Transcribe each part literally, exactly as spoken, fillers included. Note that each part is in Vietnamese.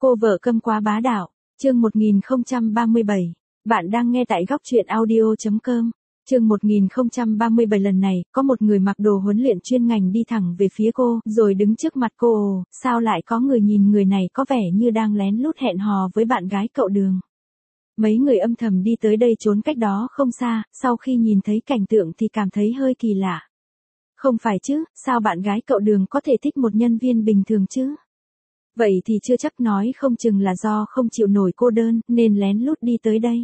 Cô vợ câm quá bá đạo, chương một nghìn không trăm ba mươi bảy. Bạn đang nghe tại góc truyện audio chấm com. Chương một nghìn không trăm ba mươi bảy lần này, có một người mặc đồ huấn luyện chuyên ngành đi thẳng về phía cô, rồi đứng trước mặt cô. Ồ, sao lại có người nhìn người này có vẻ như đang lén lút hẹn hò với bạn gái cậu Đường. Mấy người âm thầm đi tới đây trốn cách đó không xa, sau khi nhìn thấy cảnh tượng thì cảm thấy hơi kỳ lạ. Không phải chứ, sao bạn gái cậu Đường có thể thích một nhân viên bình thường chứ? Vậy thì chưa chắc, nói không chừng là do không chịu nổi cô đơn, nên lén lút đi tới đây.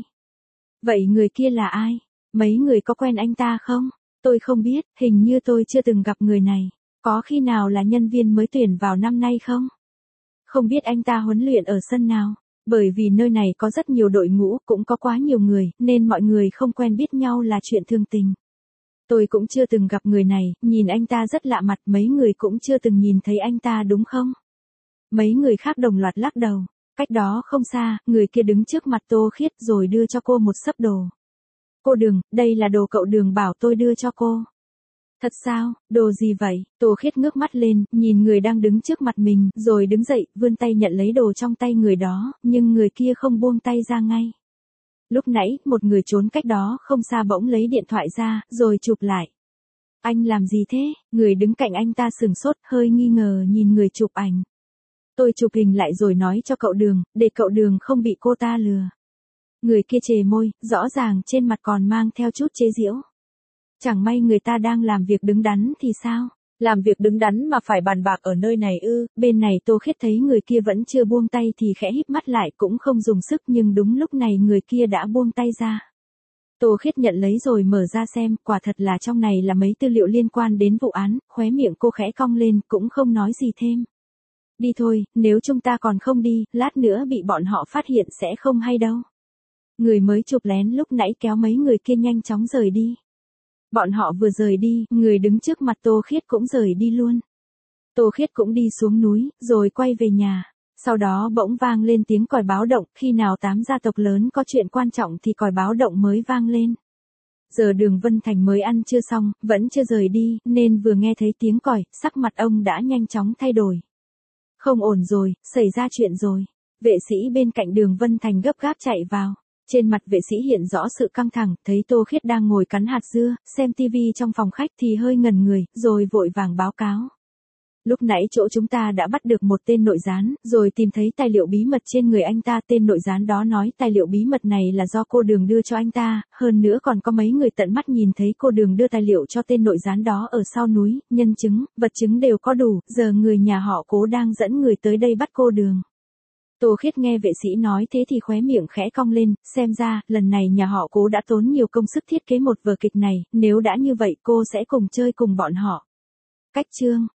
Vậy người kia là ai? Mấy người có quen anh ta không? Tôi không biết, hình như tôi chưa từng gặp người này. Có khi nào là nhân viên mới tuyển vào năm nay không? Không biết anh ta huấn luyện ở sân nào? Bởi vì nơi này có rất nhiều đội ngũ, cũng có quá nhiều người, nên mọi người không quen biết nhau là chuyện thường tình. Tôi cũng chưa từng gặp người này, nhìn anh ta rất lạ mặt, mấy người cũng chưa từng nhìn thấy anh ta đúng không? Mấy người khác đồng loạt lắc đầu. Cách đó không xa, người kia đứng trước mặt Tô Khiết rồi đưa cho cô một xấp đồ. Cô Đường, đây là đồ cậu Đường bảo tôi đưa cho cô. Thật sao, đồ gì vậy? Tô Khiết ngước mắt lên, nhìn người đang đứng trước mặt mình, rồi đứng dậy, vươn tay nhận lấy đồ trong tay người đó, nhưng người kia không buông tay ra ngay. Lúc nãy, một người trốn cách đó không xa bỗng lấy điện thoại ra, rồi chụp lại. Anh làm gì thế? Người đứng cạnh anh ta sửng sốt, hơi nghi ngờ nhìn người chụp ảnh. Tôi chụp hình lại rồi nói cho cậu Đường, để cậu Đường không bị cô ta lừa. Người kia chề môi, rõ ràng trên mặt còn mang theo chút chế giễu. Chẳng may người ta đang làm việc đứng đắn thì sao? Làm việc đứng đắn mà phải bàn bạc ở nơi này ư? Bên này Tô Khiết thấy người kia vẫn chưa buông tay thì khẽ híp mắt lại, cũng không dùng sức, nhưng đúng lúc này người kia đã buông tay ra. Tô Khiết nhận lấy rồi mở ra xem, quả thật là trong này là mấy tư liệu liên quan đến vụ án, khóe miệng cô khẽ cong lên, cũng không nói gì thêm. Đi thôi, nếu chúng ta còn không đi, lát nữa bị bọn họ phát hiện sẽ không hay đâu. Người mới chụp lén lúc nãy kéo mấy người kia nhanh chóng rời đi. Bọn họ vừa rời đi, người đứng trước mặt Tô Khiết cũng rời đi luôn. Tô Khiết cũng đi xuống núi, rồi quay về nhà. Sau đó bỗng vang lên tiếng còi báo động, khi nào tám gia tộc lớn có chuyện quan trọng thì còi báo động mới vang lên. Giờ Đường Vân Thành mới ăn trưa xong, vẫn chưa rời đi, nên vừa nghe thấy tiếng còi, sắc mặt ông đã nhanh chóng thay đổi. Không ổn rồi, xảy ra chuyện rồi. Vệ sĩ bên cạnh Đường Vân Thành gấp gáp chạy vào. Trên mặt vệ sĩ hiện rõ sự căng thẳng, thấy Tô Khiết đang ngồi cắn hạt dưa, xem tivi trong phòng khách thì hơi ngẩn người, rồi vội vàng báo cáo. Lúc nãy chỗ chúng ta đã bắt được một tên nội gián, rồi tìm thấy tài liệu bí mật trên người anh ta. Tên nội gián đó nói tài liệu bí mật này là do cô Đường đưa cho anh ta, hơn nữa còn có mấy người tận mắt nhìn thấy cô Đường đưa tài liệu cho tên nội gián đó ở sau núi, nhân chứng, vật chứng đều có đủ, giờ người nhà họ Cố đang dẫn người tới đây bắt cô Đường. Tô Khiết nghe vệ sĩ nói thế thì khóe miệng khẽ cong lên, xem ra, lần này nhà họ Cố đã tốn nhiều công sức thiết kế một vở kịch này, nếu đã như vậy cô sẽ cùng chơi cùng bọn họ. Cách chương